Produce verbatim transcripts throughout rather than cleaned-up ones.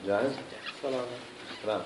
جاهز؟ سلام سلام.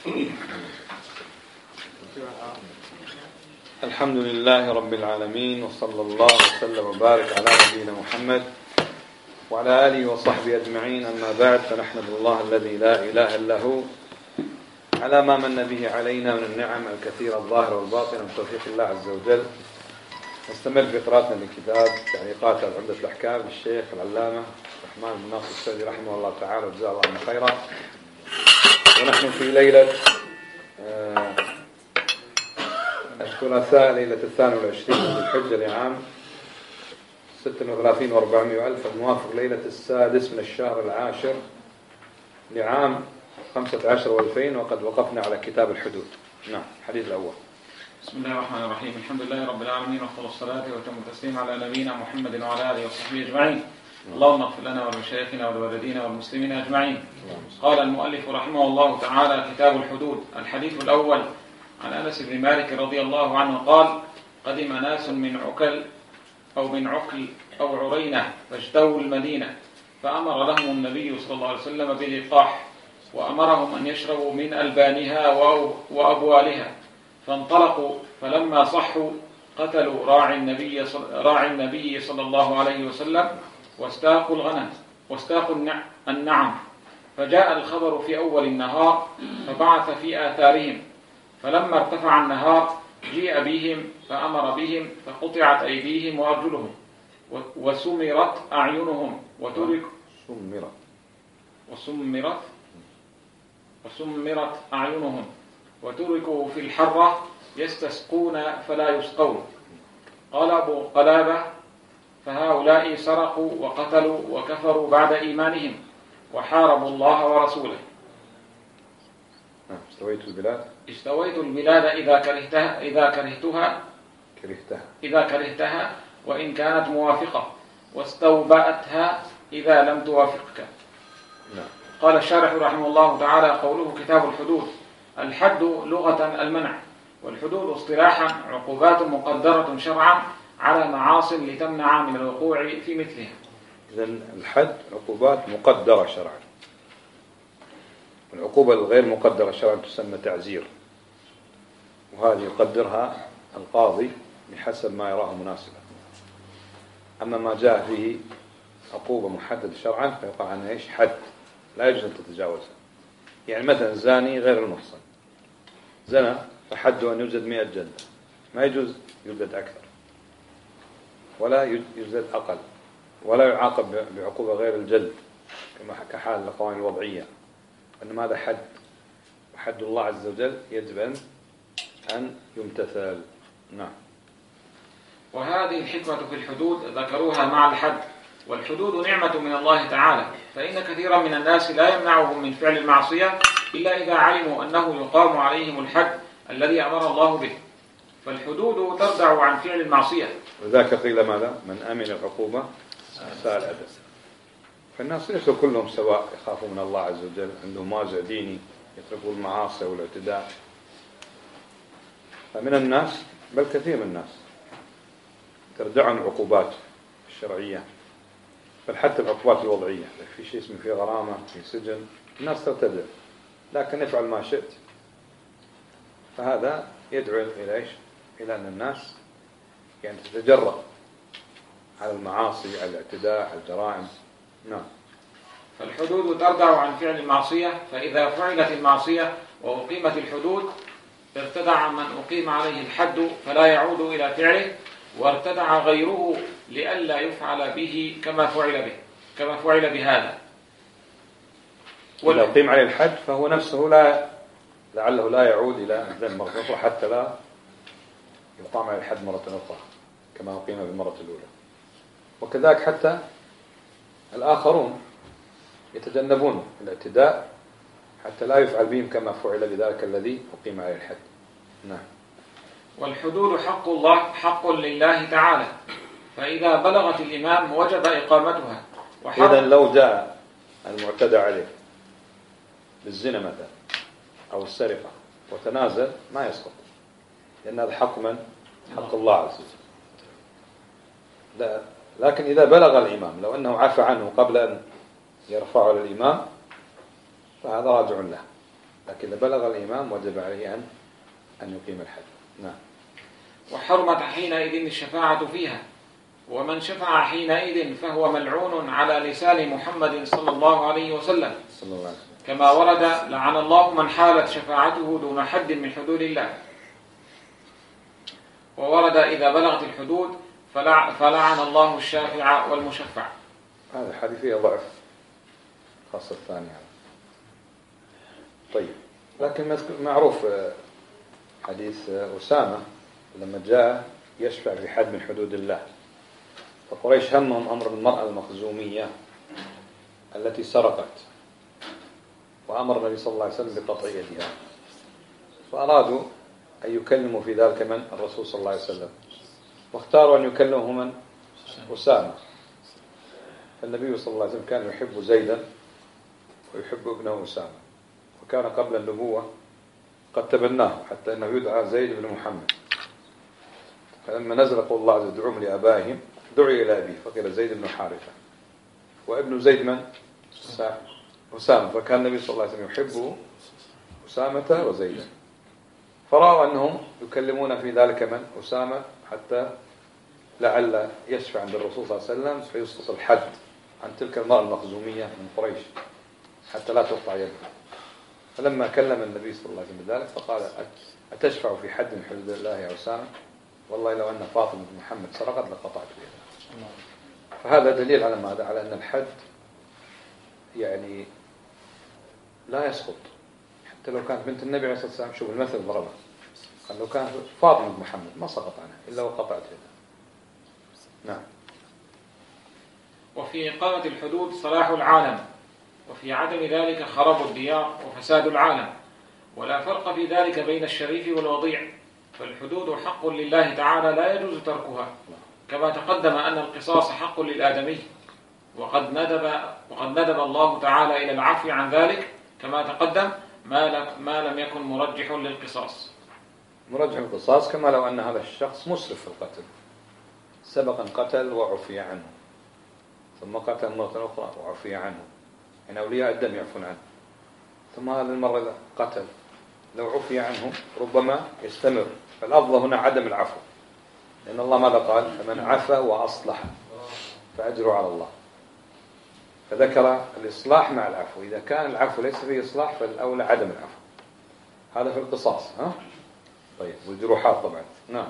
الحمد لله رب العالمين، وصلى الله وسلم وبارك على نبينا محمد وعلى آله وصحبه أجمعين. أما بعد، فنحمد الله الذي لا إله إلا هو على ما من به علينا من النعم الكثيرة الظاهرة والباطنة من توفيق الله عز وجل. نستمر في قراءتنا لكتاب تعليقات على عمدة الأحكام للشيخ العلامة الرحمن بن ناصر السعدي رحمه الله تعالى وجزاه الله عنه خيرا. ونحن في ليلة آه الثلاثاء، ليلة الثاني والعشرين من الحجة لعام ستة وثلاثين وأربعمائة وألف، الموافق ليلة السادس من الشهر العاشر لعام خمسة عشر وألفين، وقد وقفنا على كتاب الحدود. نعم، الحديث الأول. بسم الله الرحمن الرحيم. الحمد لله رب العالمين، وافضل الصلاة وتم التسليم على نبينا محمد وعلى آله وصحبه أجمعين. اللهم اغفر لنا ولمشايخنا ولوالدينا والمسلمين أجمعين. قال المؤلف رحمه الله تعالى: كتاب الحدود. الحديث الأول عن أنس بن مالك رضي الله عنه قال: قدم ناس من عكل أو من عقل أو عرينة فاجتووا المدينة، فأمر لهم النبي صلى الله عليه وسلم بلقاح، وأمرهم أن يشربوا من ألبانها وأبوالها، فانطلقوا، فلما صحوا قتلوا راعي النبي راعي النبي صلى الله عليه وسلم واستاقوا الغنم واستاقوا النعم. فجاء الخبر في أول النهار فبعث في آثارهم، فلما ارتفع النهار جيء بهم فأمر بهم، فقطعت أيديهم وأرجلهم وسمرت أعينهم وترك سمرت وسمرت وسمرت أعينهم وتركوا في الحرة يستسقون فلا يسقون. قال أبو قلابة: فهؤلاء سرقوا وقتلوا وكفروا بعد إيمانهم وحاربوا الله ورسوله. استويت البلاد استويت البلاد إذا كرهتها إذا كرهتها كرهتها إذا كرهتها وإن كانت موافقة، واستوبأتها إذا لم توافقك. نعم. قال الشارح رحمه الله تعالى: قوله كتاب الحدود. الحد لغة المنع، والحدود اصطلاحا عقوبات مقدرة شرعا على معاصٍ لتمنع من الوقوع في مثلها. إذن الحد عقوبات مقدرة شرعا، والعقوبة الغير مقدرة شرعا تسمى تعزير، وهذه يقدرها القاضي بحسب ما يراه مناسبا. أما ما جاء فيه عقوبة محددة شرعا فيقع عنها إيش؟ حد، لا يجوز أن تتجاوزها. يعني مثلا زاني غير المحصن زنى فحده أن يجلد مئة جلدة، ما يجوز يجلد أكثر ولا يجلد أقل، ولا يعاقب بعقوبة غير الجلد كما كحال القوانين الوضعية، إنما هذا حد، وحد الله عز وجل يجب أن يمتثل. نعم. وهذه الحكمة في الحدود ذكروها مع الحد. والحدود نعمة من الله تعالى، فإن كثيرا من الناس لا يمنعهم من فعل المعصية إلا إذا علموا أنه يقام عليهم الحد الذي أمر الله به، فالحدود تردع عن فعل المعصية. وذاك قيل ماذا؟ من أمن العقوبة ساء الأدب. فالناس ليسوا كلهم سواء، يخافوا من الله عز وجل، عندهم مازع ديني، يتركوا المعاصي والاعتداء. فمن الناس، بل كثير من الناس، تردعهم العقوبات الشرعية، بل حتى العقوبات الوضعية، في شيء اسمه في غرامة، في سجن، الناس ترتدع، لكن افعل ما شئت. فهذا يدعو إلى إيش؟ إلى أن الناس يعني تتجرأ على المعاصي، على الاعتداء، على الجرائم. نعم. فالحدود تردع عن فعل المعصية، فإذا فعلت المعصية وأقيمت الحدود ارتدع من أقيم عليه الحد فلا يعود إلى فعله، وارتدع غيره لئلا يفعل به كما فعل به كما فعل بهذا. إذا أقيم عليه الحد فهو نفسه لا لعله لا يعود إلى الذنب مرة أخرى حتى لا يقام عليه الحد مرة أخرى كما أقيم بالمرة الأولى. وكذلك حتى الآخرون يتجنبون الاعتداء حتى لا يفعل بهم كما فعل بذلك الذي أقيم عليه الحد. نعم. والحدود حق الله، حق لله تعالى، فإذا بلغت الإمام وجب إقامتها. إذا لو جاء المعتدى عليه بالزنا مثلا أو السرقة وتنازل ما يسقط، لأن هذا حق من؟ حق الله عز وجل. لا، لكن إذا بلغ الإمام، لو أنه عفى عنه قبل أن يرفعه للإمام فهذا راجع له، لكن إذا بلغ الإمام وجب عليه أن أن يقيم الحد. نعم. وحرمت حينئذ الشفاعة فيها، ومن شفع حينئذ فهو ملعون على لسان محمد صلى الله عليه وسلم، صلى الله عليه وسلم. كما ورد: لعن الله من حالت شفاعته دون حد من حدود الله. وورد: إذا بلغت الحدود فلع فلعن الله الشافع والمشفع. هذا الحديث فيه ضعف، خاصة الثانية. طيب، لكن معروف حديث أسامة لما جاء يشفع في حد من حدود الله، فقريش همهم أمر المرأة المخزومية التي سرقت، وأمر النبي صلى الله عليه وسلم بقطع يدها، فأرادوا أن يكلموا في ذلك من الرسول صلى الله عليه وسلم، واختاروا أن يكلموا من أسامة. فالنبي صلى الله عليه وسلم كان يحب زيدا ويحب ابنه أسامة، وكان قبل النبوة قد تبناه حتى أنه يدعى زيد بن محمد. فلما نزل قول الله عز وجل: ادعوهم لآبائهم، دعي إلى أبيه فقيل زيد بن حارثة، وابن زيد من؟ أسامة. فكان النبي صلى الله عليه وسلم يحب أسامة وزيدا، فرأوا أنهم يكلمون في ذلك من؟ أسامة، حتى لعل يشفع عند الرسول صلى الله عليه وسلم فيسقط الحد عن تلك المرأة المخزومية من قريش حتى لا تقطع يدها. فلما كلم النبي صلى الله عليه وسلم بذلك فقال: أتشفع في حد من حدود الله يا أسامة؟ والله لو أن فاطمة بن محمد سرقت لقطعت يدها. فهذا دليل على ماذا؟ على أن الحد يعني لا يسقط حتى لو كانت بنت النبي عليه الصلاة والسلام. شوف المثل ضربه، قال لو كانت فاطمة بن محمد ما سقط عنها إلا وقطعت يدها. نعم. وفي إقامة الحدود صلاح العالم، وفي عدم ذلك خراب الديار وفساد العالم، ولا فرق في ذلك بين الشريف والوضيع، فالحدود حق لله تعالى لا يجوز تركها، كما تقدم أن القصاص حق للآدمي، وقد ندب وقد ندب الله تعالى إلى العفو عن ذلك، كما تقدم ما, ما لم يكن مرجح للقصاص. مرجح القصاص كما لو أن هذا الشخص مسرف في القتل، سبقا قتل وعفي عنه، ثم قتل مرة أخرى وعفي عنه، يعني أولياء الدم يعفون عنه، ثم هذا المرة قتل، لو عفي عنه ربما يستمر. فالأفضل هنا عدم العفو، لأن الله ماذا قال؟ فمن عفا وأصلح فأجره على الله. فذكر الإصلاح مع العفو، إذا كان العفو ليس فيه إصلاح فالأولى عدم العفو. هذا في القصاص. ها؟ طيب، والجروحات طبعا. نعم.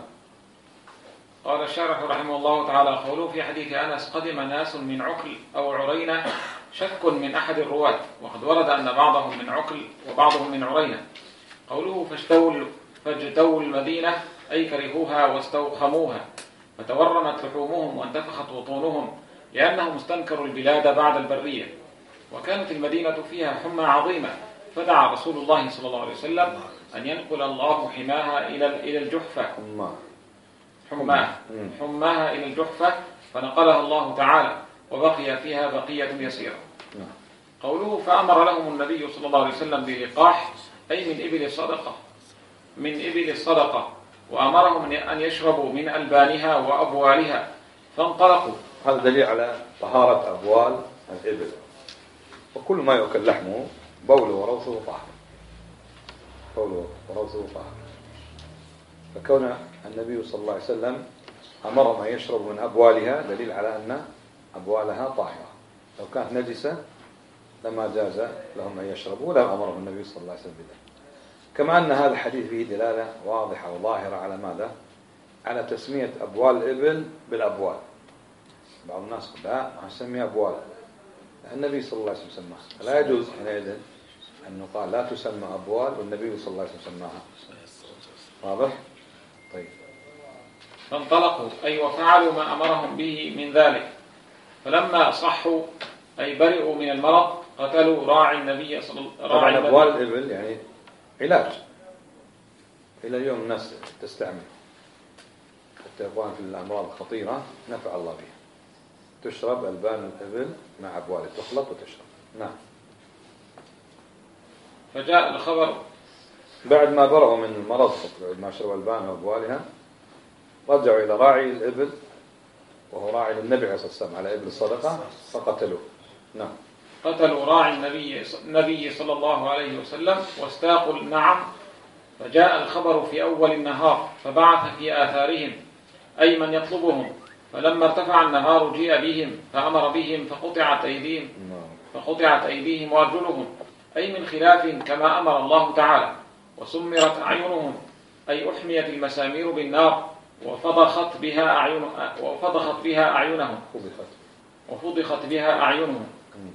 قال الشارح رحمه الله تعالى: قوله في حديث أنس: قدم ناس من عقل أو عرينة، شك من أحد الرواة، وقد ورد أن بعضهم من عقل وبعضهم من عرينة. قوله فاجتوا فاجتوا المدينة أي كرهوها واستوخموها، فتورمت لحومهم وانتفخت بطونهم، لأنهم استنكروا البلاد بعد البرية، وكانت المدينة فيها حمى عظيمة، فدعا رسول الله صلى الله عليه وسلم أن ينقل الله حماها إلى إلى الجحفة حماها حماها إلى الجحفة، فنقلها الله تعالى، وبقي فيها بقية يسيرة. قوله فأمر لهم النبي صلى الله عليه وسلم بلقاح، أي من إبل الصدقة من إبل الصدقة، وأمرهم أن يشربوا من ألبانها وأبوالها، فانطلقوا. هذا دليل على طهارة أبوال الإبل، وكل ما يؤكل لحمه بوله وروثه طاهر، بوله وروثه طاهر. فكون النبي صلى الله عليه وسلم أمرهم أن يشربوا من أبوالها دليل على أن أبوالها طاهرة. لو كانت نجسة لما جاز لهم أن يشربوا، ولا أمرهم النبي صلى الله عليه وسلم بذلك. كما أن هذا الحديث فيه دلالة واضحة وظاهرة على ماذا؟ على تسمية أبوال الإبل بالأبوال. بعض الناس قال لا نسميها أبوال، النبي صلى الله عليه وسلم سماها، فلا يجوز حينئذ أن يقال لا تسمى أبوال والنبي صلى الله عليه وسلم سماها. واضح؟ طيب. فانطلقوا أي وفعلوا ما أمرهم به من ذلك، فلما صحوا أي برئوا من المرض قتلوا راعي النبي صلى الله عليه وسلم. طبعا أبوال الإبل يعني علاج، إلى اليوم الناس تستعمل حتى يكون في الأمراض الخطيرة نفع الله بها. تشرب ألبان الإبل مع أبوال، تخلط وتشرب. نعم. فجاء الخبر بعد ما برأوا من المرض، بعد ما شربوا ألبانها وأبوالها، رجعوا إلى راعي الإبل وهو راعي للنبي عليه الصلاة والسلام على إبل الصدقة فقتلوه. نعم. قتلوا راعي النبي النبي صلى الله عليه وسلم واستاقوا النعم، فجاء الخبر في أول النهار فبعث في آثارهم أي من يطلبهم، فلما ارتفع النهار جيء بهم فأمر بهم فقطعت أيديهم فقطعت أيديهم وأرجلهم، أي من خلاف كما أمر الله تعالى، وسمرت أعينهم أي أحميت المسامير بالنار وفضخت بها أعين وفضخت بها أعينهم وفضخت بها أعينهم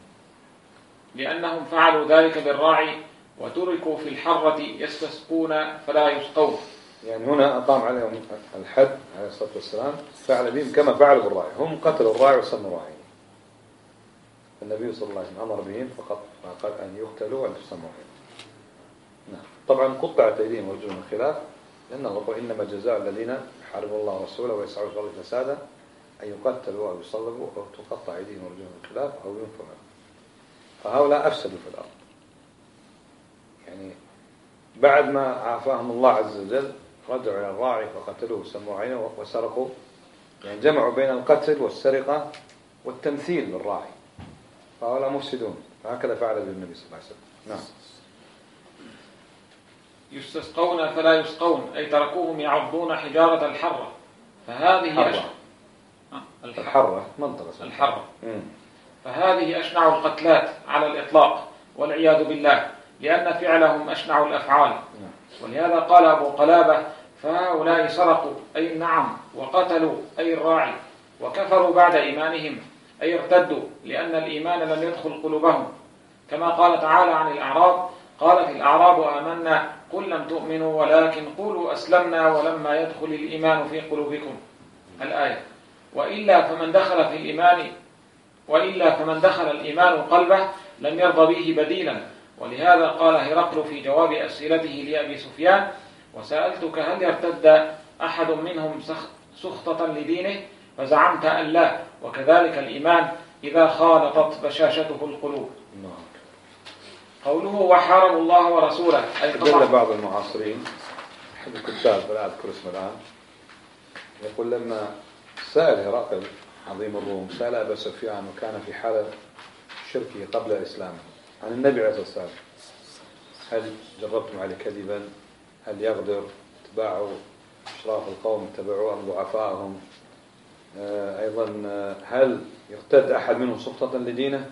لأنهم فعلوا ذلك بالراعي وتركوا في الحرة يستسقون فلا يسقون. يعني هنا أقام عليهم الحد عليه الصلاة والسلام، فعل بهم كما فعلوا بالراعي، هم قتلوا الراعي وسموا راعي. النبي صلى الله عليه وسلم أمر بهم فقط قال أن يقتلوا وأن يسموا راعي. نعم. طبعا قطعت أيديهم ورجلهم من خلاف، لأنه يقول إنما جزاء الذين يحاربون الله ورسوله ويسعون في الأرض فسادا أن يقتلوا أو يصلبوا أو تقطع أيديهم ورجلهم من خلاف أو ينفوا. فهؤلاء أفسدوا في الأرض. يعني بعد ما عافاهم الله عز وجل رجعوا إلى الراعي فقتلوه وسموا عينه وسرقوا، يعني جمعوا بين القتل والسرقة والتمثيل بالراعي، فهؤلاء مفسدون. فهكذا فعل بالنبي صلى الله عليه وسلم. نعم. يستسقون فلا يسقون أي تركوهم يعضون حجارة الحرة، فهذه أشنع الحرة منطقة الحرة فهذه أشنع القتلات على الإطلاق والعياذ بالله، لأن فعلهم أشنع الأفعال. ولهذا قال أبو قلابة فهؤلاء سرقوا أي النعم وقتلوا أي الراعي وكفروا بعد إيمانهم أي ارتدوا، لأن الإيمان لم يدخل قلوبهم، كما قال تعالى عن الأعراب قالت الأعراب آمنا قل لم تؤمنوا ولكن قولوا أسلمنا ولما يدخل الإيمان في قلوبكم الآية. وإلا فمن دخل في الإيمان وإلا فمن دخل الإيمان قلبه لم يرضى به بديلا. ولهذا قال هرقل في جواب أسئلته لأبي سفيان وسألتك هل يرتد أحد منهم سخطة لدينه فزعمت أن لا، وكذلك الإيمان إذا خالطت بشاشته القلوب. قوله وحاربوا الله ورسوله أي قطع. بعض المعاصرين أحد الكتاب فلا أذكر اسمه الآن يقول لما سأل هرقل عظيم الروم سأل أبا سفيان وكان في حالة شركه قبل إسلامه عن النبي عليه الصلاة والسلام هل جربتم عليه كذبا؟ هل يغدر؟ اتباعوا أشراف القوم اتبعوا أم ضعفائهم؟ آه أيضا آه هل يرتد أحد منهم سخطة لدينه؟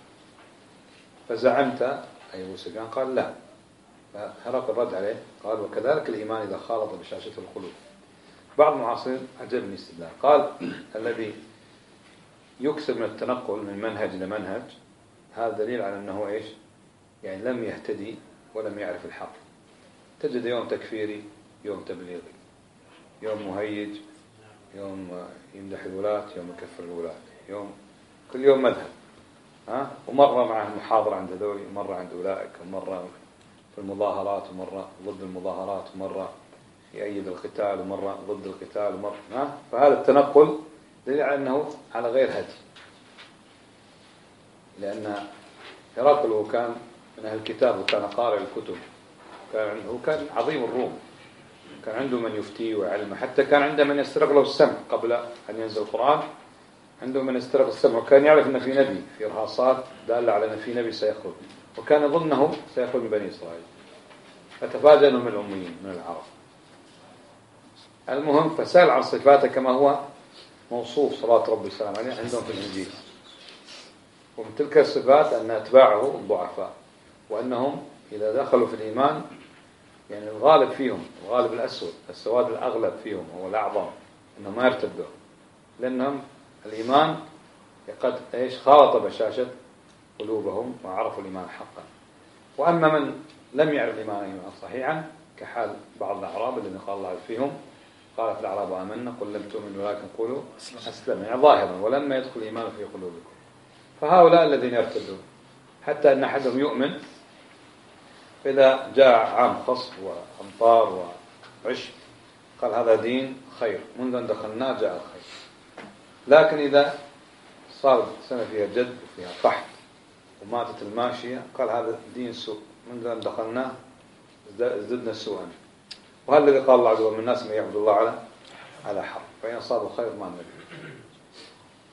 فزعمت أي أبو سفيان قال لا. فهرقل رد عليه قال وكذلك الإيمان إذا خالط بشاشة القلوب. بعض المعاصرين عجبني استدلال قال الذي يكسب من التنقل من منهج إلى منهج هذا دليل على أنه إيش؟ يعني لم يهتدي ولم يعرف الحق. تجد يوم تكفيري يوم تبليغي، يوم مهيج، يوم يمدح الولاة، يوم يكفر الولاة، يوم كل يوم مذهب. ها؟ ومرة معه محاضرة عند ذولي، ومرة عند أولئك، ومرة في المظاهرات، ومرة ضد المظاهرات، ومرة يؤيد القتال، ومرة ضد القتال، ومرة ها؟ فهذا التنقل دليل على أنه على غير هدي، لأن هرقل كان من أهل الكتاب وكان قارئ الكتب، كان هو كان عظيم الروم، كان عنده من يفتيه وعلمه، حتى كان عنده من يسترق له السمع قبل أن ينزل القرآن، عنده من يسترق السمع، وكان يعرف أن في نبي، في إرهاصات دالة على أن في نبي سيخرج، وكان يظنه سيخرج من بني إسرائيل، فتفاجأ من الأميين من العرب. المهم فسأل عن صفاته كما هو موصوف صلاة ربي السلام عليه عندهم في الإنجيل، ومن تلك الصفات أن أتباعه الضعفاء، وأنهم إذا دخلوا في الإيمان يعني الغالب فيهم الغالب الأسود السواد الأغلب فيهم هو الأعظم أنهم ما يرتدوا، لأنهم الإيمان قد إيش خالط بشاشة قلوبهم وعرفوا الإيمان حقا. وأما من لم يعرف الإيمان إيمان صحيحا كحال بعض الأعراب الذين قال الله فيهم قالت الأعراب آمنا قل لم تؤمنوا ولكن قولوا أسلمنا، يعني ظاهرا ولما يدخل الإيمان في قلوبكم. فهؤلاء الذين يرتدون حتى أن أحدهم يؤمن فإذا جاء عام خصف وأمطار وعشب قال هذا دين خير، منذ أن دخلناه جاء الخير. لكن إذا صار سنة فيها جد وفيها قحط وماتت الماشية قال هذا دين سوء، منذ أن دخلناه ازددنا سوءا. وهذا الذي قال الله عز وجل من الناس من يعبد الله على على حق، فإن أصابوا خير ما النبي.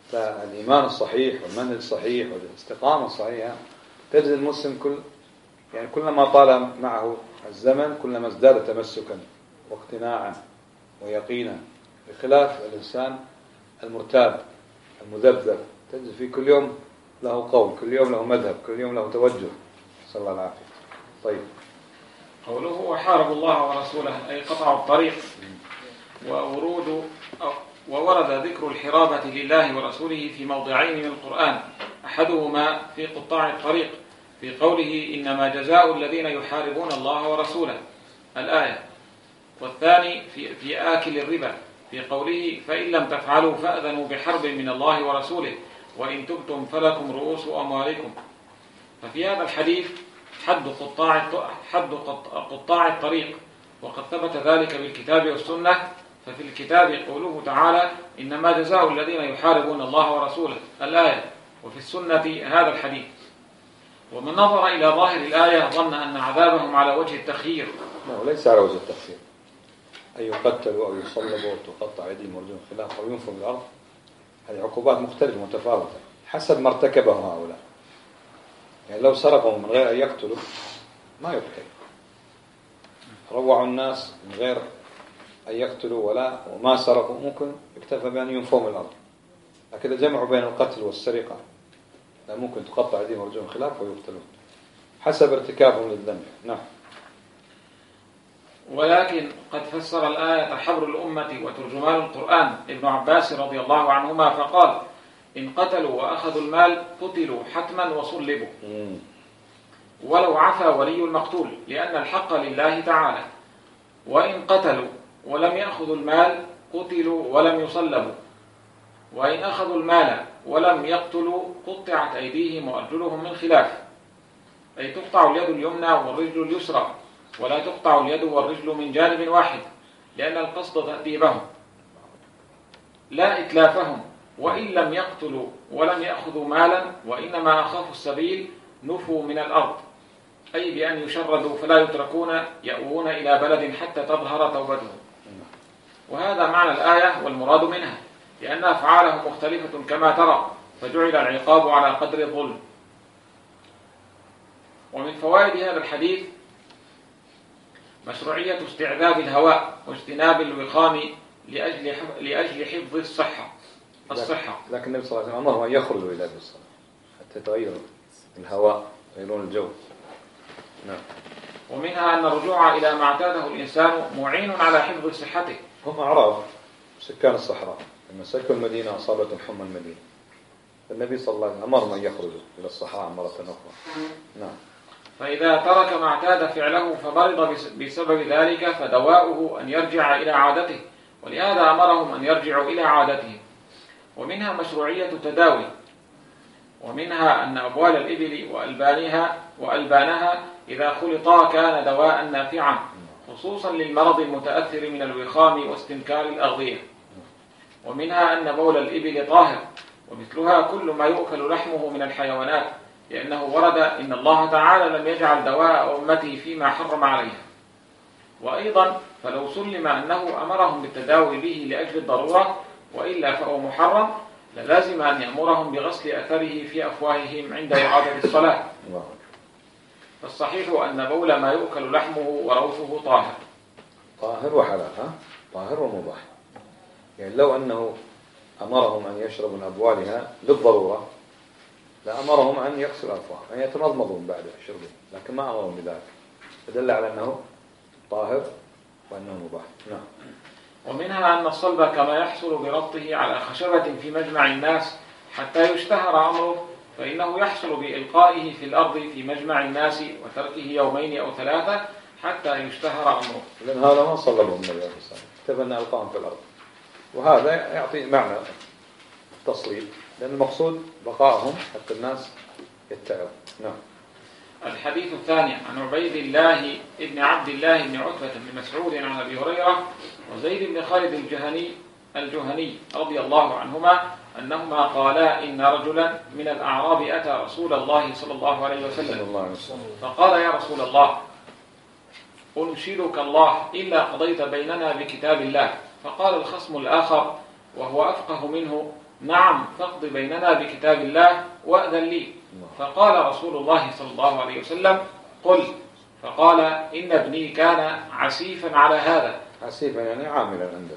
فالإيمان الصحيح والمنهج الصحيح والاستقامة الصحيحة تجد المسلم كل يعني كلما طال معه الزمن كلما ازداد تمسكا واقتناعا ويقينا، بخلاف الإنسان المرتاب المذبذب تجد في كل يوم له قول، كل يوم له مذهب، كل يوم له توجه، صلى الله العافية. طيب، قوله وحاربوا الله ورسوله أي قطعوا الطريق. وورود وورد ذكر الحرابة لله ورسوله في موضعين من القرآن، أحدهما في قطاع الطريق في قوله إنما جزاء الذين يحاربون الله ورسوله الآية، والثاني في, في آكل الربا في قوله فإن لم تفعلوا فأذنوا بحرب من الله ورسوله وإن تبتم فلكم رؤوس أموالكم. ففي هذا الحديث حد قطاع حد قطاع الطريق، وقد ثبت ذلك بالكتاب والسنة. ففي الكتاب قوله تعالى إنما جزاء الذين يحاربون الله ورسوله الآية، وفي السنة هذا الحديث. ومن نظر إلى ظاهر الآية ظن أن عذابهم على وجه التخيير. لا، ليس على وجه التخيير، أن يقتلوا أو يصلبوا وتقطع أيديهم وأرجلهم خلاف أو ينفوا من الأرض، هذه عقوبات مختلفة متفاوتة حسب ما ارتكبه هؤلاء. يعني لو سرقوا من غير أن يقتلوا ما يقتل، روعوا الناس من غير أن يقتلوا ولا وما سرقوا ممكن يكتفى بأن ينفوا من الأرض. لكن إذا جمعوا بين القتل والسرقة لا، ممكن تقطع أيديهم وأرجلهم خلاف ويقتلون حسب ارتكابهم للذنب. نعم. ولكن قد فسر الآية حبر الأمة وترجمان القرآن ابن عباس رضي الله عنهما فقال إن قتلوا وأخذوا المال قتلوا حتما وصلبوا ولو عفا ولي المقتول، لأن الحق لله تعالى. وإن قتلوا ولم يأخذوا المال قتلوا ولم يصلبوا، وإن أخذوا المال ولم يقتلوا قطعت أيديهم وأرجلهم من خلاف، أي تقطع اليد اليمنى والرجل اليسرى، ولا تقطع اليد والرجل من جانب واحد، لأن القصد تأديبهم لا إتلافهم. وإن لم يقتلوا ولم يأخذوا مالا وإنما أخافوا السبيل نفوا من الأرض، أي بأن يشردوا فلا يتركون يأوون إلى بلد حتى تظهر توبتهم. وهذا معنى الآية والمراد منها، لأن أفعالهم مختلفة كما ترى، فجعل العقاب على قدر الظلم. ومن فوائد هذا الحديث مشروعية استعذاب الهواء واجتناب الوخام لأجل لأجل حفظ الصحة الصحة لكن النبي صلى الله عليه وسلم أمرهم أن يخرجوا إلى الصلاة حتى يتغير الهواء، يغيرون الجو. نعم. ومنها أن الرجوع إلى ما اعتاده الإنسان معين على حفظ صحته. هم أعراب سكان الصحراء، لما سكنوا المدينة أصابتهم حمى المدينة، النبي صلى الله عليه وسلم أمرهم أن يخرجوا إلى الصحراء مرة أخرى. نعم. فإذا ترك ما اعتاد فعله فمرض بسبب ذلك فدواؤه أن يرجع إلى عادته، ولهذا أمرهم أن يرجعوا إلى عادتهم. ومنها مشروعية تداوي، ومنها أن أبوال الإبل وألبانها وألبانها إذا خلطا كان دواء نافعا، خصوصا للمرض المتأثر من الوخام واستنكار الأغذية. ومنها أن بول الإبل طاهر، ومثلها كل ما يؤكل لحمه من الحيوانات، لأنه ورد إن الله تعالى لم يجعل دواء أمته فيما حرم عليها. وأيضا فلو سلم أنه أمرهم بالتداوي به لأجل الضرورة وإلا فهو محرم، للازم أن يأمرهم بغسل أثره في أفواههم عند إعادة الصلاة. فالصحيح أن بول ما يؤكل لحمه وروثه طاهر. طاهر وحلال، ها؟ طاهر ومباح. يعني لو أنه أمرهم أن يشربوا من أبوالها للضرورة لأمرهم أن يغسلوا أفواههم، أن يتمضمضون بعد شربه، لكن ما أمرهم بذلك، فدل على أنه طاهر وأنه مباح. نعم. ومنها أن الصلب كما يحصل بربطه على خشبة في مجمع الناس حتى يشتهر أمره، فإنه يحصل بإلقائه في الأرض في مجمع الناس وتركه يومين أو ثلاثة حتى يشتهر أمره. لأن هذا ما صلبهم النبي عليه الصلاة والسلام، تبنى ألقاهم في الأرض، وهذا يعطي معنى التصليب، لأن المقصود بقائهم حتى الناس يتعظوا. نعم. الحديث الثاني عن عبيد الله ابن عبد الله بن عتبة بن مسعود عن أبي هريرة وزيد بن خالد الجهني الجهني رضي الله عنهما أنهما قالا إن رجلا من الأعراب أتى رسول الله صلى الله عليه وسلم فقال يا رسول الله أنشدك الله إلا قضيت بيننا بكتاب الله. فقال الخصم الآخر وهو أفقه منه نعم فاقض بيننا بكتاب الله وأذن لي. فقال رسول الله صلى الله عليه وسلم قل. فقال إن ابني كان عسيفا على هذا. عسيفا يعني عاملا عنده.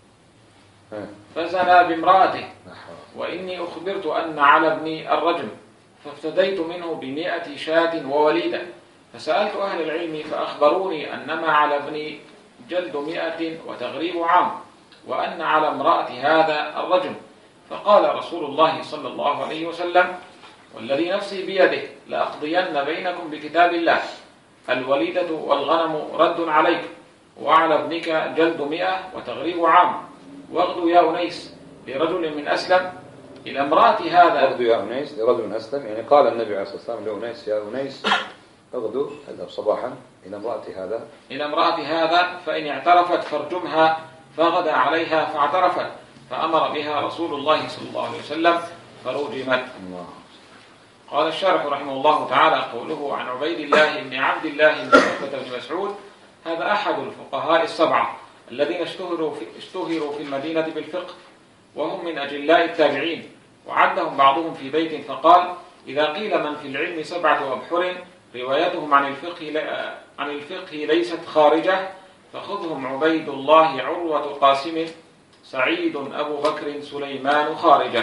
فزنى بامرأته وإني أخبرت أن على ابني الرجم فافتديت منه بمئة شاة ووليدة. فسألت أهل العلم فأخبروني أنما على ابني جلد مئة وتغريب عام وأن على امرأة هذا الرجم. فقال رسول الله صلى الله عليه وسلم والذي نفسي بيده لأقضين بينكم بكتاب الله الوليدة والغنم رد عليك وعلى ابنك جلد مئة وتغريب عام واغدو يا أنيس لرجل من أسلم إلى امرأة هذا. اغدو يا أنيس لرجل من أسلم يعني قال النبي عليه الصلاة والسلام لأنيس يا أنيس اغدو اذهب صباحا إلى امرأة هذا إلى امرأة هذا فإن اعترفت فارجمها. فغدا عليها فاعترفت فأمر بها رسول الله صلى الله عليه وسلم فرجمت. الله. قال الشارح رحمه الله تعالى قوله عن عبيد الله بن عبد الله بن عتبة بن مسعود هذا أحد الفقهاء السبعة الذين اشتهروا في, اشتهروا في المدينة بالفقه وهم من أجلاء التابعين. وعدهم بعضهم في بيت فقال إذا قيل من في العلم سبعة أبحر روايتهم عن الفقه, عن الفقه ليست خارجة فخذهم عبيد الله عروة قاسم سعيد أبو بكر سليمان خارجة.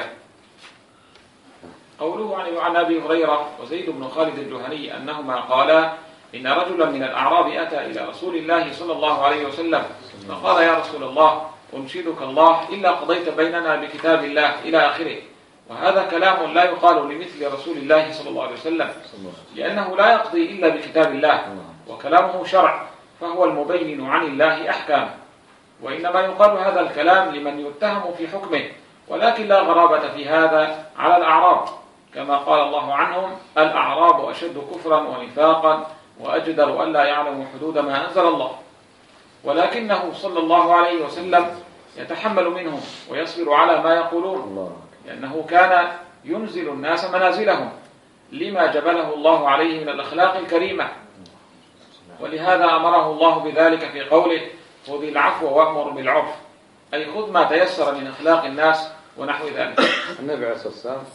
قوله عن أبي هريرة وزيد بن خالد الجهني أنهما قالا إن رجلا من الأعراب أتى إلى رسول الله صلى الله عليه وسلم فقال يا رسول الله أنشدك الله إلا قضيت بيننا بكتاب الله إلى آخره. وهذا كلام لا يقال لمثل رسول الله صلى الله عليه وسلم لأنه لا يقضي إلا بكتاب الله وكلامه شرع فهو المبين عن الله أحكام. وإنما يقال هذا الكلام لمن يتهم في حكمه ولكن لا غرابة في هذا على الأعراب كما قال الله عنهم الأعراب أشد كفرا ونفاقا وأجدر ألا يعلموا حدود ما أنزل الله. ولكنه صلى الله عليه وسلم يتحمل منهم ويصبر على ما يقولون لأنه كان ينزل الناس منازلهم لما جبله الله عليه من الأخلاق الكريمة. ولهذا أمره الله بذلك في قوله خذ العفو وأمر بالعرف أي خذ ما تيسر من أخلاق الناس ونحو ذلك. النبي عليه الصلاة والسلام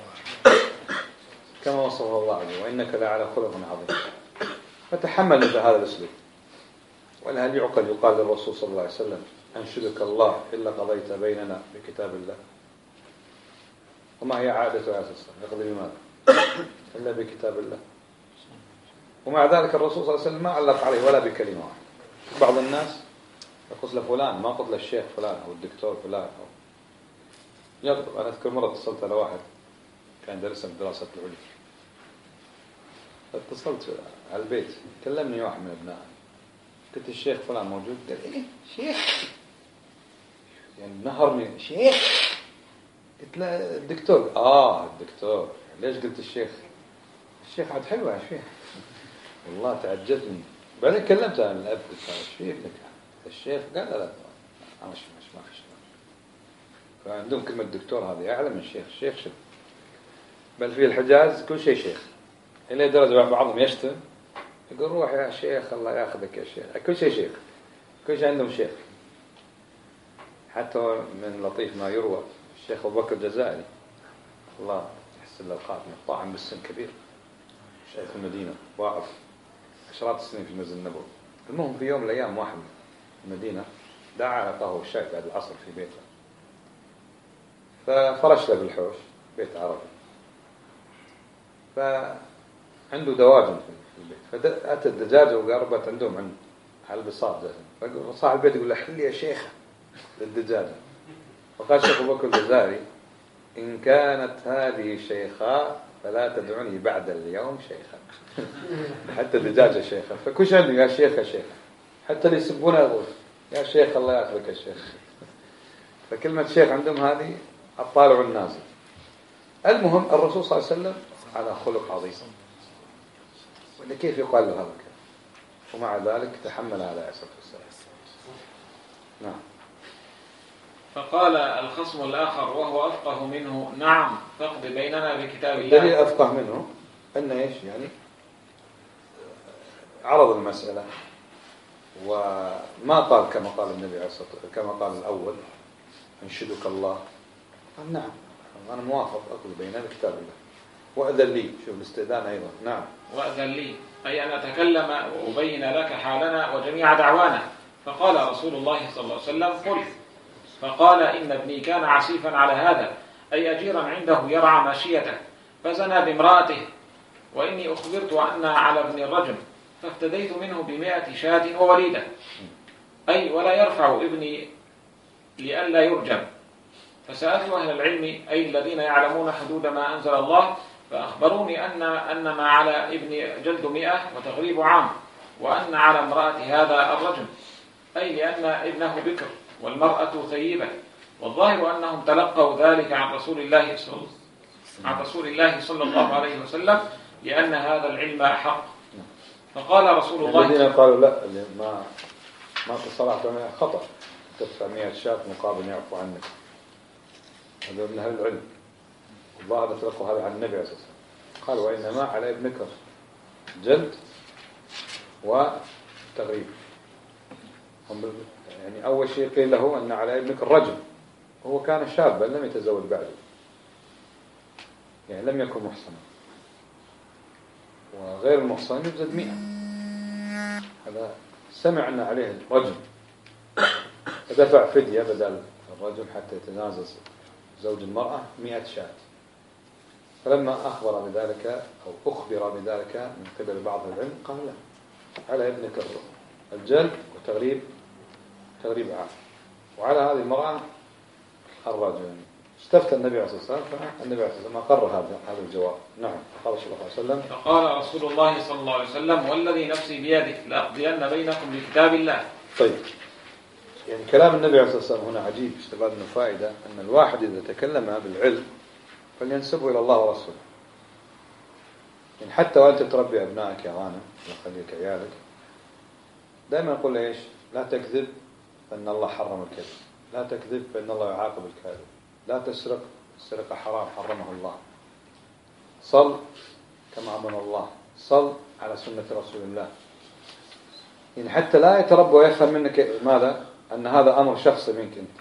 كما وصفه الله عليه وإنك لعلى خلق عظيم فتحمل بهذا الأسلوب. ولهل يعقل يقال للرسول صلى الله عليه وسلم أنشدك الله إلا قضيت بيننا بكتاب الله. وما هي عادة عليه الصلاة والسلام يقضي بماذا إلا بكتاب الله. ومع ذلك الرسول صلى الله عليه وسلم ما علق عليه ولا بكلمة واحدة. بعض الناس يقول لفلان ما قلت للشيخ فلان أو الدكتور فلان أو يغضب. أنا أذكر مرة اتصلت على واحد كان درسا في دراسة العليا اتصلت على البيت كلمني واحد من ابنائي قلت الشيخ فلان موجود؟ قال إيه شيخ يعني نهرني شيخ. قلت له الدكتور. آه الدكتور. ليش قلت الشيخ؟ الشيخ عاد حلوة يا شيخ والله تعجبني. بعدين كلمت عن الأب قلت ايش في ابنك الشيخ؟ قال لا لا مش مش ما في شيء. فعندهم كلمة دكتور هذه أعلى من الشيخ. الشيخ شو بل في الحجاز كل شيء شيخ إلى درجة بعضهم يشتم يقول روح يا شيخ الله ياخذك يا شيخ. كل شيء شيخ كل شيء عندهم شيخ. حتى من لطيف ما يروى الشيخ أبو بكر الجزائري الله يحسن له الخاتمة طاعن بالسن كبير شيخ المدينة واقف عشرات السنين في المسجد النبوي. المهم في يوم من الأيام واحد من المدينة دعا على قهوة الشاي بعد العصر في بيته ففرش له بالحوش بيت عربي فعنده دواجن في البيت فأتى الدجاجة وقربت عندهم عند على البساط فصاحب البيت يقول له حل يا شيخ للدجاجة. فقال الشيخ أبو بكر الجزائري إن كانت هذه شيخاء فلا تدعني بعد اليوم شيخا. حتى الدجاجة شيخا فكل شيء عنده يا شيخ يا شيخ حتى اللي يسبونه يقول يا شيخ الله يأخذك يا شيخ. فكلمة شيخ عندهم هذه الطالع والنازل. المهم الرسول صلى الله عليه وسلم على خلق عظيم ولا كيف يقال له هذا الكلام ومع ذلك تحمل على عصر السلام. نعم. فقال الخصم الآخر وهو أفقه منه نعم فاقض بيننا بكتاب الله. الذي أفقه منه أن إيش يعني عرض المسألة وما قال كما قال النبي عليه الصلاة والسلام كما قال الأول أنشدك الله قال نعم أنا موافق أقول بين كتاب الله. وأذن لي، شوف الاستئذان أيضا. نعم. وأذن لي أي أن أتكلم وأبين لك حالنا وجميع دعوانا. فقال رسول الله صلى الله عليه وسلم قل. فقال إن ابني كان عسيفا على هذا، أي أجيرا عنده يرعى ماشيته، فزنى بامرأته، وإني أخبرت أن على ابن الرجم، فافتديت منه بمائة شاة ووليدة، أي ولا يرفع ابني لئلا يرجم. فسألت أهل العلم أي الذين يعلمون حدود ما أنزل الله، فأخبروني أن أن ما على ابن جلد مئة وتغريب عام، وأن على امرأة هذا الرجم، أي لأن ابنه بكر والمرأة ثيبة. والظاهر أنهم تلقوا ذلك عن رسول الله صلى عن رسول الله صلى الله عليه وسلم، لأن هذا العلم حق. فقال رسول الله الذين قالوا لا ما ما تصرعت معه خطأ، تدفع مئة شاة مقابل يعفو عنك، هذا من أهل العلم. الظاهر تلقوا هذا عن النبي عليه الصلاة والسلام، قال وإنما على ابنك جلد وتغريب. يعني أول شيء قيل له أن على ابنك الرجم، هو كان شابا لم يتزوج بعده، يعني لم يكن محصنا، وغير المحصن يجلد مئة. هذا سمع أن عليه الرجم فدفع فدية بدل الرجم حتى يتنازل زوج المرأة مئة شاة. فلما أخبر بذلك أو أخبر بذلك من قبل بعض العلم قال لا، على ابنك الجلد وتغريب تغريب عام، وعلى هذه المرأة الرجل. استفتى النبي عليه الصلاة والسلام، فالنبي عليه الصلاة والسلام أقر هذا هذا الجواب. نعم. قال صلى الله عليه وسلم فقال رسول الله صلى الله عليه وسلم والذي نفسي بيده لأقضين بينكم بكتاب الله. طيب، يعني كلام النبي عليه الصلاة والسلام هنا عجيب، استفاد منه فائدة أن الواحد إذا تكلم بالعلم فلينسبه إلى الله ورسوله. يعني حتى وأنت تربي أبنائك يا غانم، وخليك عيالك، دائما نقول إيش؟ لا تكذب فإن الله حرم الكذب، لا تكذب فإن الله يعاقب الكاذب، لا تسرق، السرقة حرام حرمه الله، صل كما أمر الله، صل على سنة رسول الله. يعني حتى لا يتربى ويفهم منك ماذا؟ أن هذا أمر شخصي منك أنت،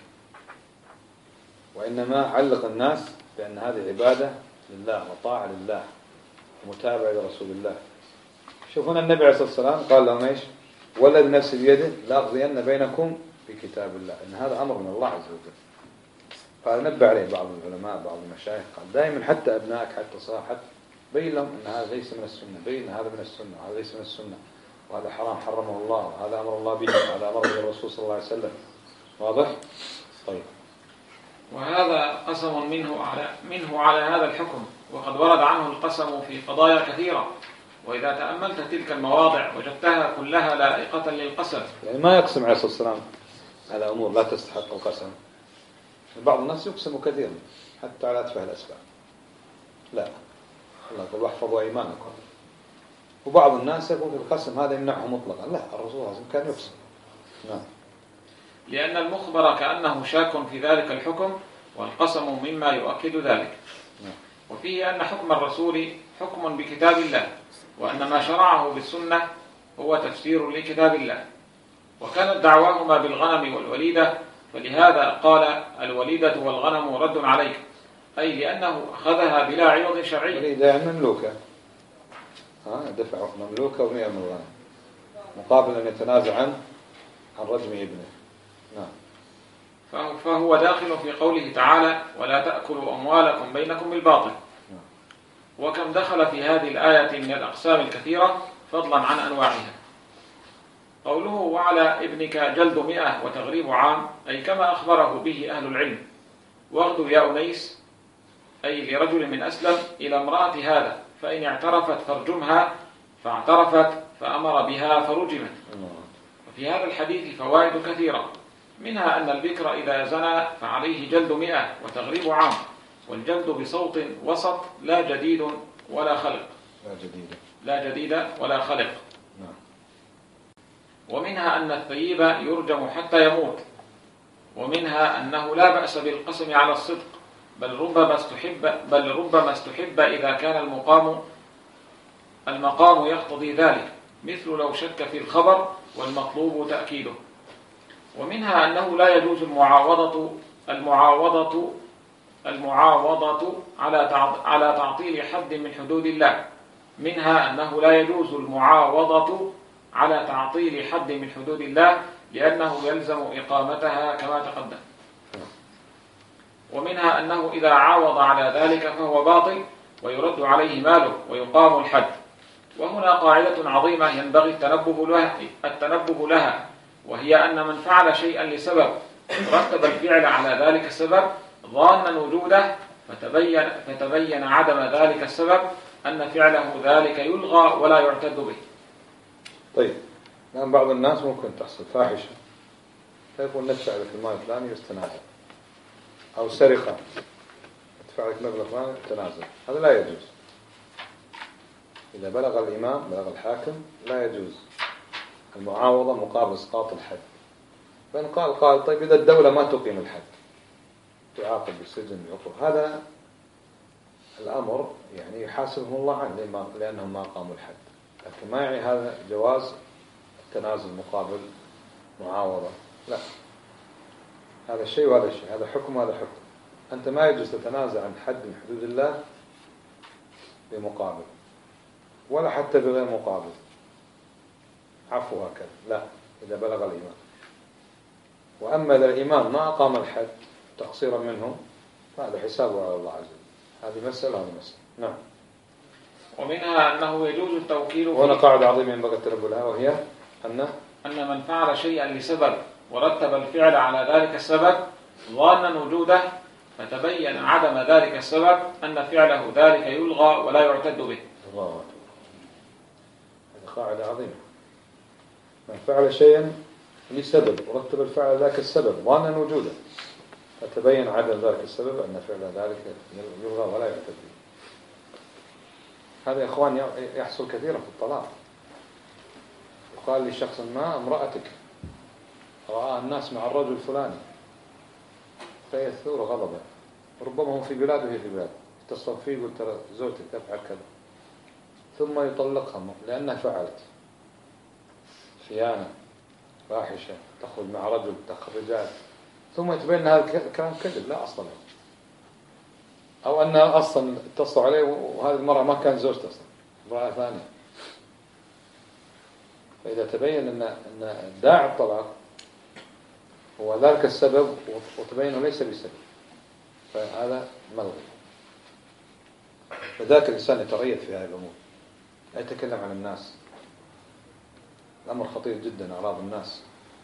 وإنما علق الناس بأن هذه عبادة لله وطاعة لله ومتابعة لرسول الله. شوفون النبي عليه الصلاة والسلام قال لهم إيش؟ والذي نفسي بيده لأقضين بينكم بكتاب الله، إن هذا أمر من الله عز وجل. فنبه عليه بعض العلماء بعض المشايخ قال دائما حتى أبنائك حتى صاحت بين لهم أن هذا ليس من السنة، بين هذا من السنة وهذا ليس من السنة، وهذا حرام حرمه الله، وهذا أمر الله به، وهذا أمر به الرسول صلى الله عليه وسلم. واضح؟ طيب. وهذا قسم منه على منه على هذا الحكم، وقد ورد عنه القسم في قضايا كثيرة، وإذا تأملت تلك المواضع وجدتها كلها لائقة للقسم. يعني ما يقسم عليه الصلاة والسلام على أمور لا تستحق القسم. بعض الناس يقسم كثيرا حتى على أتفه الأسباب، لا، الله يقول واحفظوا أيمانكم. وبعض الناس يقول القسم هذا يمنعه مطلقا، لا، الرسول لازم كان يقسم. نعم. لأن المخبر كأنه شاك في ذلك الحكم، والقسم مما يؤكد ذلك. نعم. وفيه أن حكم الرسول حكم بكتاب الله، وأن ما شرعه بالسنة هو تفسير لكتاب الله. وكانت دعواهما بالغنم والوليدة، فلهذا قال الوليدة والغنم رد عليك، أي لأنه أخذها بلا عوض شرعي. الوليدة يعني مملوكة، ها دفع مملوكة ومئة من الغنم مقابل أن يتنازع عن عن رجم ابنه. نعم. فهو داخل في قوله تعالى ولا تأكلوا أموالكم بينكم بالباطل. وكم دخل في هذه الآية من الأقسام الكثيرة فضلا عن أنواعها. قوله وعلى ابنك جلد مئة وتغريب عام، أي كما أخبره به أهل العلم. واغدو يا أنيس، أي لرجل من أسلم إلى امرأة هذا، فإن اعترفت فارجمها، فاعترفت فأمر بها فرجمت. وفي هذا الحديث فوائد كثيرة، منها أن البكر إذا زنى فعليه جلد مئة وتغريب عام، والجلد بصوت وسط لا جديد ولا خلق. لا جديد لا جديد ولا خلق. نعم. ومنها أن الثيب يرجم حتى يموت. ومنها أنه لا بأس بالقسم على الصدق، بل ربما استحب بل ربما استحب إذا كان المقام المقام يقتضي ذلك، مثل لو شك في الخبر والمطلوب تأكيده. ومنها أنه لا يجوز المعاوضة المعاوضة المعاوضة على على تعطيل حد من حدود الله. منها أنه لا يجوز المعاوضة على تعطيل حد من حدود الله لأنه يلزم إقامتها كما تقدم. ومنها أنه إذا عاوض على ذلك فهو باطل ويرد عليه ماله ويقام الحد. وهنا قاعدة عظيمة ينبغي التنبه لها, التنبه لها وهي أن من فعل شيئا لسبب رتب الفعل على ذلك السبب ظانا وجوده فتبين, فتبين عدم ذلك السبب أن فعله ذلك يلغى ولا يعتد به. طيب، الآن بعض الناس ممكن تحصل فاحشة فيقول ندفع لك المال الفلاني واستنازل، أو سرقة ادفع لك مبلغ فلاني تنازل، هذا لا يجوز. إذا بلغ الإمام بلغ الحاكم لا يجوز المعاوضة مقابل إسقاط الحد. فإن قال قال طيب إذا الدولة ما تقيم الحد تعاقب بالسجن بعقوبة، هذا الأمر يعني يحاسبهم الله عنه لأنهم ما قاموا الحد، لكن ما يعني هذا جواز التنازل مقابل معاوضة، لا، هذا شيء وهذا شيء، هذا حكم وهذا حكم. أنت ما يجوز تتنازل عن حد من حدود الله بمقابل ولا حتى بغير مقابل، عفو هكذا، لا، إذا بلغ الإمام. وأما إذا الإمام ما أقام الحد تقصيرا منه فهذا حسابه على الله عز وجل. هذه مسألة هذه مسألة. نعم. ومنها أنه يجوز التوكيل. وهنا قاعدة عظيمة ينبغي التنبه لها وهي أن أن من فعل شيئا لسبب ورتب الفعل على ذلك السبب ظانا وجوده فتبين عدم ذلك السبب أن فعله ذلك يلغى ولا يعتد به. الله، هذه قاعدة عظيمة. من فعل شيئا لسبب ورتب الفعل ذاك السبب ظانا وجوده فتبين عدم ذلك السبب أن فعل ذلك يلغى ولا يعتد به. هذا يا إخوان يحصل كثيرا في الطلاق. يقال لشخص ما امرأتك رأى الناس مع الرجل الفلاني فيثور غضبا، ربما هو في بلاد وهي في بلاد، اتصل فيه يقول ترى زوجتك تفعل كذا، ثم يطلقها لأنها فعلت خيانة فاحشة، تخرج مع رجل تأخذ رجال، ثم يتبين أن هذا الكلام كذب لا أصلا له، أو أنها أصلا اتصلوا عليه وهذه المرأة ما كانت زوجته أصلا، امرأة ثانية. فإذا تبين أن أن داعي الطلاق هو ذلك السبب وتبين أنه ليس بسبب فهذا ملغي. فذاك الإنسان يتريث في هذه الأمور، لا يتكلم عن الناس، الأمر خطير جدا أعراض الناس.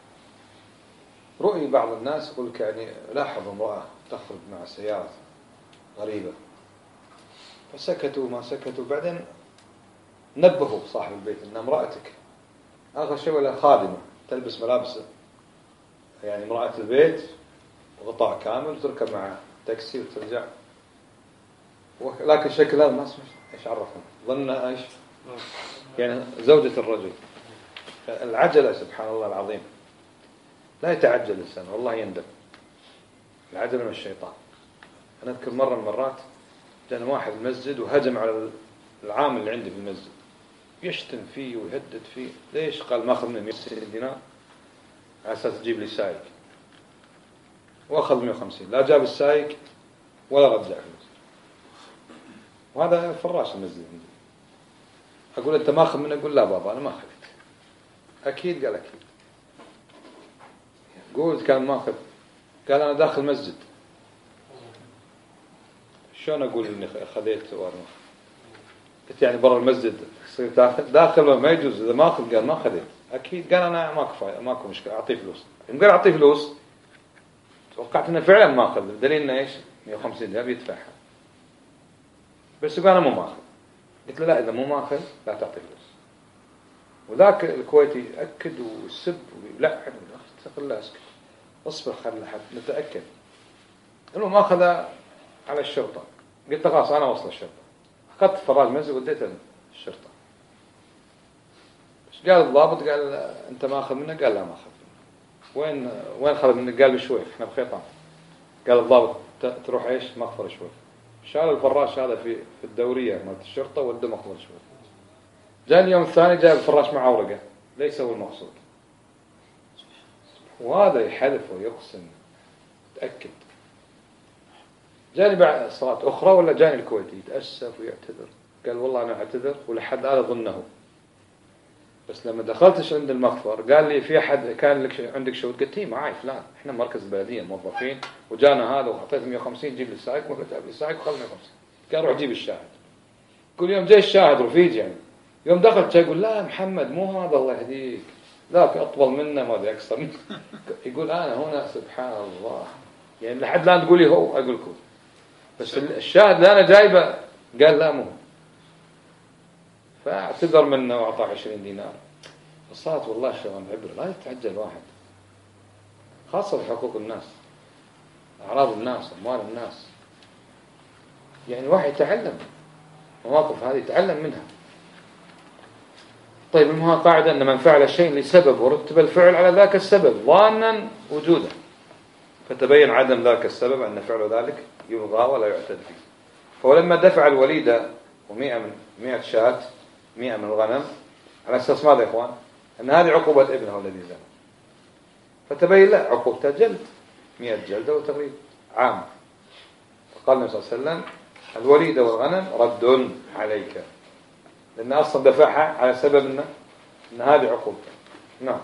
رؤي بعض الناس يقول لك يعني لاحظ امرأة تخرج مع سيارة غريبة فسكتوا ما سكتوا، بعدين نبهوا صاحب البيت أن امرأتك آخر شيء ولا خادمة تلبس ملابس يعني امرأة البيت وغطاء كامل وتركب مع تاكسي وترجع، لكن شكلها ما اسمه ايش عرفنا ظننا ايش يعني زوجة الرجل. العجلة سبحان الله العظيم لا يتعجل الإنسان والله يندم، العجلة من الشيطان. أنا أذكر مرة من المرات جاء واحد المسجد وهجم على العامل اللي عندي في المسجد يشتم فيه ويهدد فيه. ليش؟ قال ما أخذ منه مئة وخمسين دينار على أساس تجيب لي سايق، وأخذ مئة وخمسين، لا جاب السايق ولا رجع فلوس. وهذا فراش المسجد عندي. أقول أنت ما أخذ منه؟ أقول لا بابا أنا ما أخذت. أكيد؟ قال أكيد. قلت كان ما أخذ؟ قال أنا داخل مسجد. شلون أقول إني خذيت وأنا قلت يعني برا المسجد داخل داخل ما يجوز إذا ما أخذ؟ قال ما خذيت. أكيد؟ قال أنا ما كفاية ماكو مشكلة أعطيه فلوس. يوم قال أعطيه فلوس توقعت إنه فعلا ما أخذ، دليل إنه إيش مئة وخمسين دينار بيدفعها، بس قال أنا مو ماخذ. قلت له لا إذا مو ماخذ لا تعطي فلوس. وذاك الكويتي أكد وسب ويلعن استغفر الله اسكت اصبر خلي حد نتأكد إنه ما أخذ على الشرطة. قلت له خلاص أنا وصل الشرطة، أخذت فراج منزل وديته الشرطة. قال الضابط قال أنت ما أخذ منه؟ قال لا ما أخذ. وين وين أخذ منه؟ قال بشوي إحنا بخيطان. قال الضابط تروح إيش مخفر شوي. شال الفراش هذا في في الدورية مالت الشرطة وده مخفر شوي. جاء اليوم الثاني جاء الفراش مع ورقة ليس هو المقصود، وهذا يحلف ويقسم تأكد جاني بعد صلاة أخرى ولا جاني الكويتي يتأسف ويعتذر، قال والله أنا أعتذر ولحد هذا ظنه، بس لما دخلتش عند المخفر قال لي في أحد كان لك عندك شهود؟ قلت لي معي فلان، إحنا مركز البلدية موظفين وجانا هذا وأعطيته مئة وخمسين جيب لي السايق، وقلت له السايق وخلنا مئة وخمسين، قال روح جيب الشاهد. كل يوم جاي الشاهد رفيج يعني، يوم دخلت يقول لا محمد مو هذا الله يهديك، ذاك أطول منا ما ذاك أكثر منه. يقول أنا هنا سبحان الله يعني لحد لا تقولي هو أقول لكم، بس الشاهد اللي أنا جايبه قال لا مو، فاعتذر منه وأعطاه عشرين دينار. الصلاة والله شغل عبرة، لا يتعجل واحد، خاصة بحقوق الناس، أعراض الناس، أموال الناس، يعني الواحد يتعلم مواقف هذه يتعلم منها. طيب المها قاعدة أن من فعل شيء لسبب ورتب الفعل على ذاك السبب ظانا وجوده، فتبين عدم ذاك السبب أن فعل ذلك يلغى ولا يعتد فيه. فلما دفع الوليدة ومئة من مئة شاة مئة من الغنم على أساس ماذا يا إخوان؟ أن هذه عقوبة ابنه الذي زنى، فتبين لا عقوبته جلد مئة جلدة وتغريب عام. فقال النبي صلى الله عليه وسلم الوليدة والغنم رد عليك، لأن أصلا دفعها على سبب أن, إن هذه عقوبته. نعم.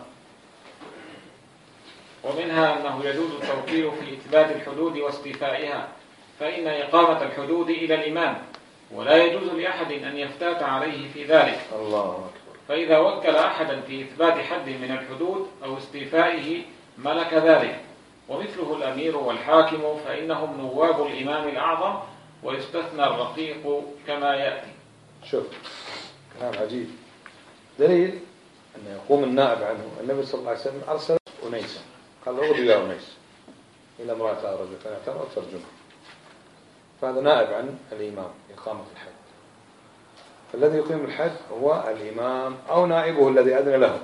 ومنها أنه يجوز التوكيل في إثبات الحدود واستيفائها، فإن إقامة الحدود إلى الإمام، ولا يجوز لأحد أن يفتات عليه في ذلك. الله أكبر. فإذا وكل أحدا في إثبات حد من الحدود أو استيفائه ملك ذلك، ومثله الأمير والحاكم فإنهم نواب الإمام الأعظم، ويستثنى الرقيق كما يأتي. شوف كلام عجيب. دليل أن يقوم النائب عنه. النبي صلى الله عليه وسلم أرسل أنيسا قال اغدو يا أنيس إلى امرأة رجل فنعتمر وترجمه، فهذا نائب عن الإمام إقامة الحد. فالذي يقيم الحد هو الإمام أو نائبه الذي أذن له،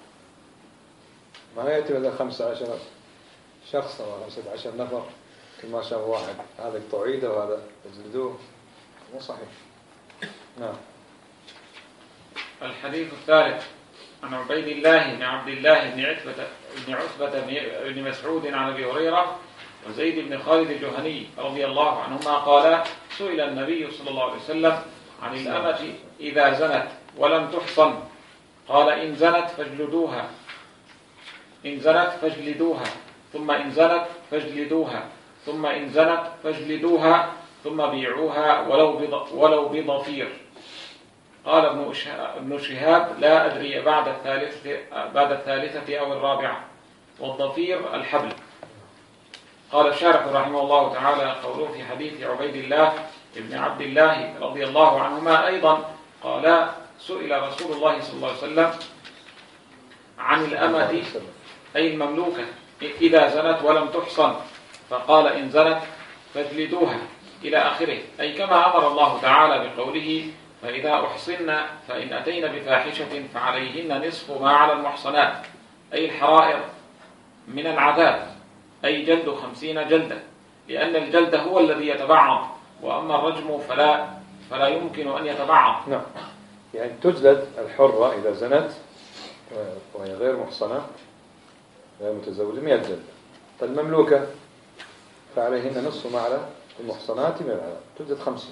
ما يأتي مثلا خمسة عشر شخص أو خمسة عشر نفر كما شاء واحد، هذا يطعيده وهذا يجلدوه، مو صحيح. نعم. الحديث الثالث عن عبيد الله بن عبد الله بن عتبة بن عتبة بن مسعود عن أبي هريرة وزيد بن خالد الجهني رضي الله عنهما قال سئل النبي صلى الله عليه وسلم عن الأمة إذا زنت ولم تحصن، قال إن زنت فاجلدوها إن زنت فاجلدوها ثم إن زنت فاجلدوها ثم إن زنت فاجلدوها ثم بيعوها ولو ولو بضفير. قال ابن شهاب لا أدري بعد الثالثة بعد الثالثة أو الرابعة، والضفير الحبل. قال الشارح رحمه الله تعالى قوله في حديث عبيد الله ابن عبد الله رضي الله عنهما أيضا قال سئل رسول الله صلى الله عليه وسلم عن الأمة أي المملوكة إذا زنت ولم تحصن، فقال إن زنت فاجلدوها إلى آخره، أي كما أمر الله تعالى بقوله فإذا أحصن فإن أتين بفاحشة فعليهن نصف ما على المحصنات، أي الحرائر من العذاب، أي جلد خمسين جلدة، لأن الجلد هو الذي يتبعض، وأما الرجم فلا فلا يمكن أن يتبعض. نعم، يعني تجلد الحرة إذا زنت وهي غير محصنة غير متزوجة مئة جلدة. فالمملوكة فعليهن نصف ما على المحصنات من العذاب، تجلد خمسين.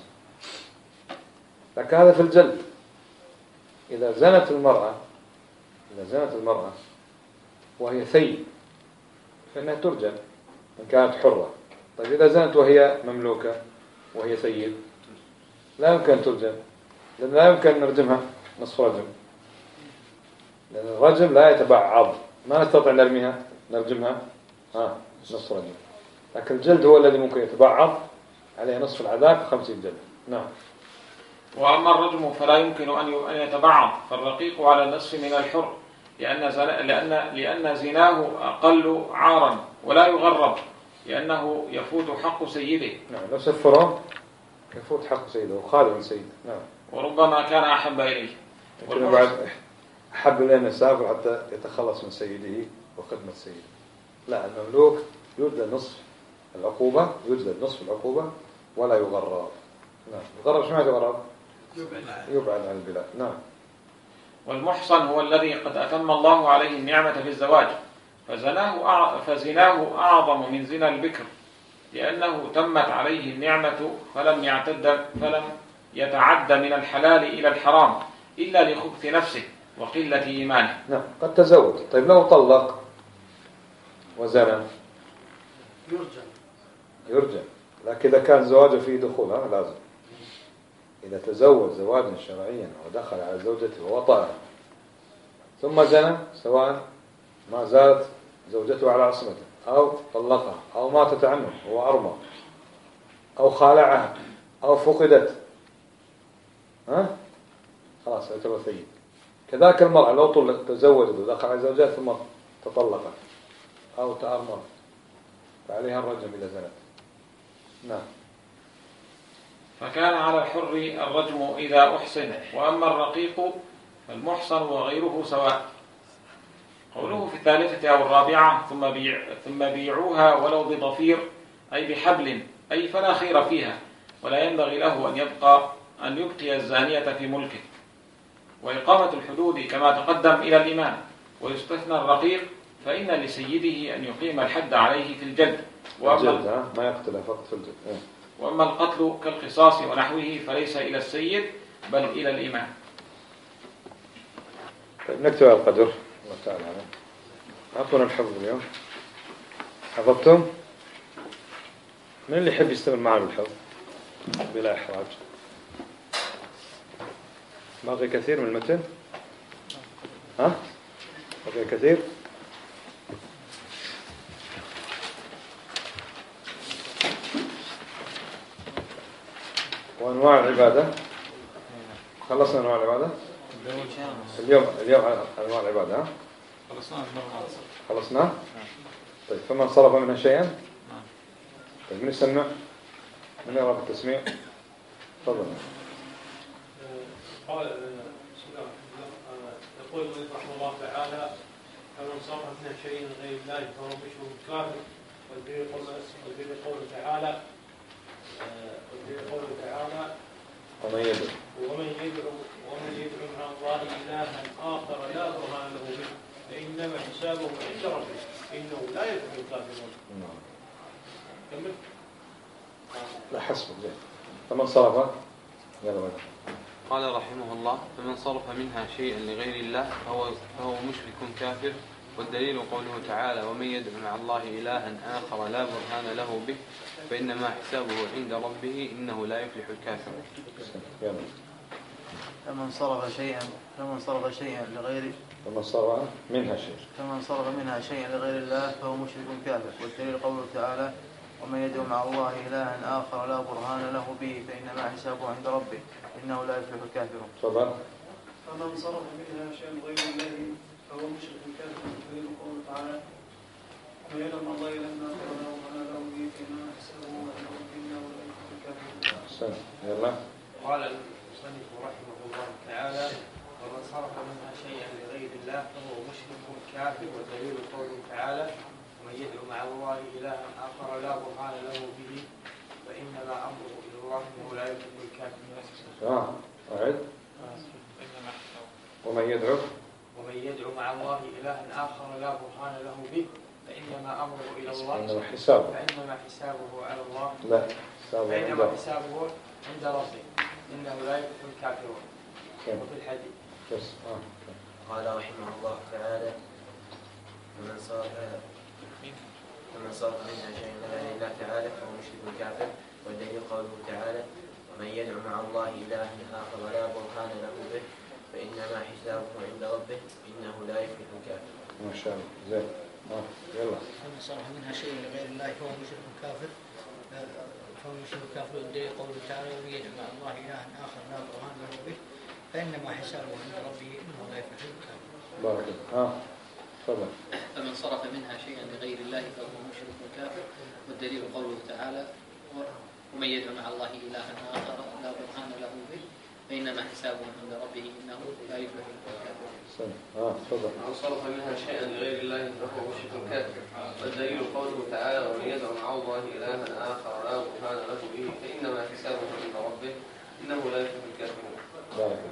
لكن هذا في الجلد. إذا زنت المرأة إذا زنت المرأة وهي ثيب فإنها ترجم إن كانت حرة. طيب إذا زنت وهي مملوكة وهي ثيب لا يمكن أن ترجم، لأن لا يمكن أن نرجمها نصف رجم، لأن الرجم لا يتبعض، ما نستطيع نرميها نرجمها ها نصف رجم. لكن الجلد هو الذي ممكن يتبعض، عليه نصف العذاب خمسين جلد. نعم. وأما الرجم فلا يمكن أن يتبعض، فالرقيق على النصف من الحر، لأن لأن لأن زناه أقل عارا ولا يغرب، لأنه يفوت حق سيده. نعم، نفس الفرع يفوت حق سيده وخالد من سيده. نعم. وربما كان أحب إليه. لكن بعد أحب إليه يسافر حتى يتخلص من سيده وخدمة سيده. لا، المملوك يجلد نصف العقوبة يجلد نصف العقوبة ولا يغرب. نعم. يغرب شو معنى يغرب؟ يبعد عن البلاد. نعم. والمحصن هو الذي قد أتم الله عليه النعمة في الزواج، فزناه فزناه أعظم من زنا البكر، لأنه تمت عليه النعمة فلم يعتد فلم يتعد من الحلال إلى الحرام إلا لخبث نفسه وقلة إيمانه. نعم قد تزوج. طيب لو طلق وزنى يرجع يرجع، لكن إذا كان زواجه فيه دخول هذا لازم. إذا تزوج زواجا شرعيا ودخل على زوجته ووطأها ثم زنى، سواء ما زالت زوجته على عصمته أو طلقها أو ماتت عنه وهو أرمى أو خالعها أو فقدت، ها خلاص يعتبر ثيب. كذلك المرأة لو طلق تزوجت ودخل على زوجها ثم تطلقت أو تأرملت فعليها الرجم إذا زنت. نعم. فكان على الحر الرجم إذا أحسن، وأما الرقيق فالمحصن وغيره سواء. قوله في الثالثة أو الرابعة ثم بيع ثم بيعوها ولو بضفير أي بحبل، أي فلا خير فيها، ولا ينبغي له أن يبقى أن يبقي الزانية في ملكه. وإقامة الحدود كما تقدم إلى الإمام. ويستثنى الرقيق فإن لسيده أن يقيم الحد عليه في الجلد، وأما ما يقتله فقط في الجلد. وأما القتل كالقصاص ونحوه فليس إلى السيد بل إلى الإمام. طيب نكتب على القدر. الله تعالى أعطونا الحفظ اليوم. حفظتم؟ من اللي يحب يستمر معنا بالحفظ بلا إحراج؟ باقي كثير من المتن؟ ها؟ باقي كثير؟ وأنواع العبادة خلصنا أنواع العبادة اليوم اليوم أنواع العبادة ها؟ خلصنا خلصنا طيب فمن صرف منها شيئا. طيب من يسمع؟ من يرى بالتسميع؟ تفضل. قال يقول رحمه الله تعالى فمن صرف منها شيئا غير الله فهو مشرك كافر. والدليل قوله تعالى والدليل قوله تعالى ومن يدعو ومن يدعو ومن يدعو مع الله إلها آخر لا برهان له به فإنما حسابه عند ربه إنه لا يفلح الكافرون. كمل. لا حسبك زين. فمن صرف يلا بقى. قال رحمه الله فمن صرف منها شيئا لغير الله فهو, فهو مشرك كافر. والدليل قوله تعالى ومن يدعو مع الله إلها آخر لا برهان له به فإنما حسابه عند ربه إنه لا يفلح الكافر. فمن صرف شيئا فمن صرف شيئا لغير فمن صرف منها شيء فمن صرف منها شيئا لغير الله فهو مشرك كافر. والدليل قوله تعالى ومن يدعو مع الله إلها آخر لا برهان له به فإنما حسابه عند ربه إنه لا يفلح الكافرون. تفضل. فمن صرف منها شيئا لغير الله فهو مشرك كافر. والدليل قوله تعالى ومن يدعو مع الله إلها آخر لا برهان له به فإنما حسابه عند ربه إنه لا يفلح الكافرون. يلا. قال المصنف رحمه الله تعالى ومن صرف منها شيئا لغير الله فهو مشرك كافر. والدليل قوله تعالى ومن يدعو مع الله إلها آخر لا برهان له به فإنما أمره إلى الله إنه لا يفلح الكافرون. آه أعد. ومن يدعو ومن يدعو مع الله إلها آخر لا برهان له به فإنما أمره إلى الله إنما حسابه فإنما حسابه على الله لا حسابه فإنما عند حسابه عند ربه إنه لا يفلح الكافرون. وفي الحديث بس آه. قال رحمه الله تعالى ومن صرف ومن صرف منها شيئا لغير الله تعالى فهو مشرك كافر. والدليل قوله تعالى ومن يدعو مع الله إلها آخر ولا برهان له به فإنما حسابه عند ربه إنه لا يفلح الكافر. ما شاء الله زين. آه. يلا. ومن صرف منها شيئا لغير الله فهو مشرك كافر. فهو مشرك كافر. والدليل قوله تعالى ومن يدعو مع الله إلها آخر لا برهان له به فإنما حسابه عند ربه إنه لا يفلح الكافر. بارك الله. ها تفضل. فمن صرف منها شيئا لغير الله فهو مشرك كافر. والدليل قوله تعالى ومن يدعو مع الله إلها آخر لا برهان له به فإنما حسابه عند ربه إنه لا يفلح الكافر. ها تفضل. من صرف منها شيئا لغير الله فهو مشرك كافر. والدليل قوله تعالى ومن يدعو مع الله إلها آخر لا برهان له به فإنما حسابه عند ربه إنه لا يفلح الكافرون. بارك الله.